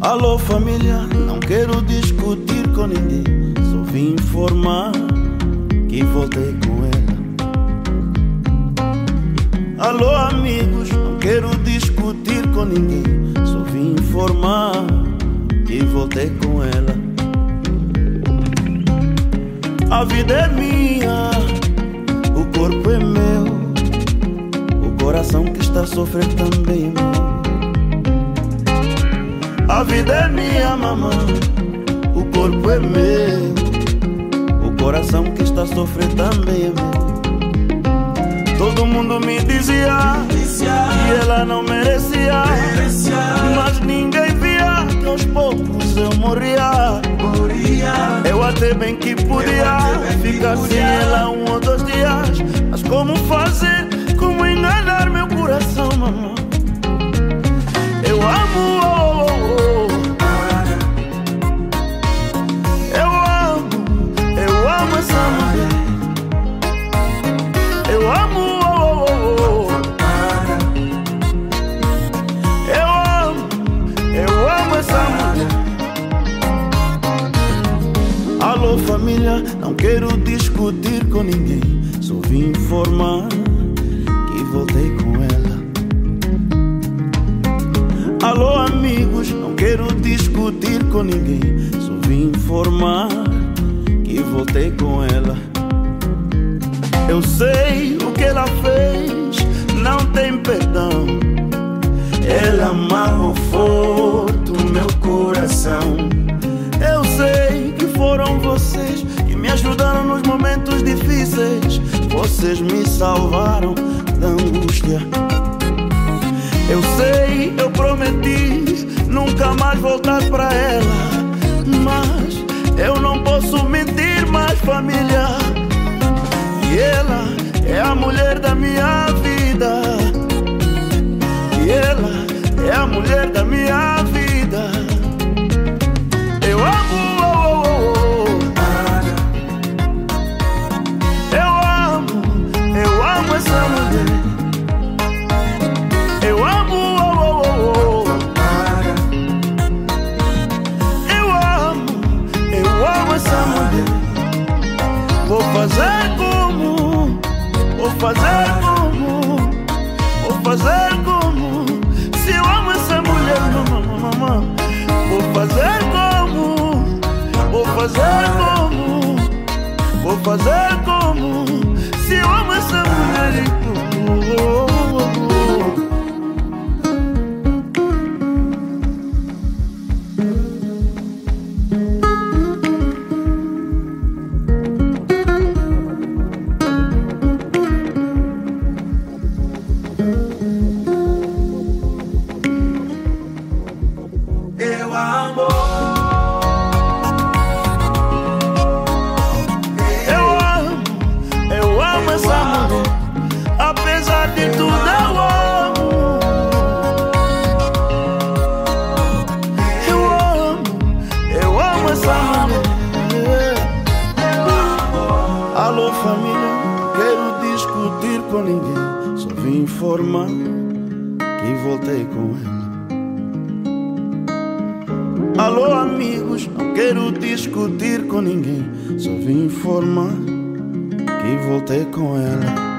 Alô família, não quero discutir com ninguém, só vim informar que voltei com ela. Alô amigos, não quero discutir com ninguém, só vim informar que voltei com ela. A vida é minha, o corpo é meu, o coração que está a sofrer também é meu. A vida é minha, mamãe, o corpo é meu, o coração que está a sofrer também é meu. Todo mundo me dizia que ela não merecia, mas ninguém via que aos poucos eu morria. Eu até bem que podia ficar sem ela 1 ou 2 dias, mas como fazer, como enganar meu coração, mamãe? Eu amo, eu amo essa mulher. Eu amo, eu amo essa mulher. Alô família, não quero discutir com ninguém, só vim informar que voltei com ela. Alô amigos, não quero discutir com ninguém, só vim informar que voltei com ela. Eu sei o que ela fez, não tem perdão. Ela amarrou forte o meu coração. Eu sei que foram vocês que me ajudaram nos momentos difíceis. Vocês me salvaram da angústia. Eu sei, eu prometi nunca mais voltar pra ela, mas eu não posso mentir mais, família. E ela é a mulher da minha vida, e ela é a mulher da minha vida. Eu amo, eu amo essa mulher. Eu amo, eu amo essa mulher. Vou fazer como, vou fazer como, vou fazer como. Se eu amo essa mulher, mamãe, vou fazer como, vou fazer como, vou fazer como. Se eu amo essa mulher, apesar de tudo eu amo. Eu amo essa mulher. Alô família, não quero discutir com ninguém, só vim informar que voltei com ela. Alô amigos, não quero discutir com ninguém, só vim informar que voltei com ela.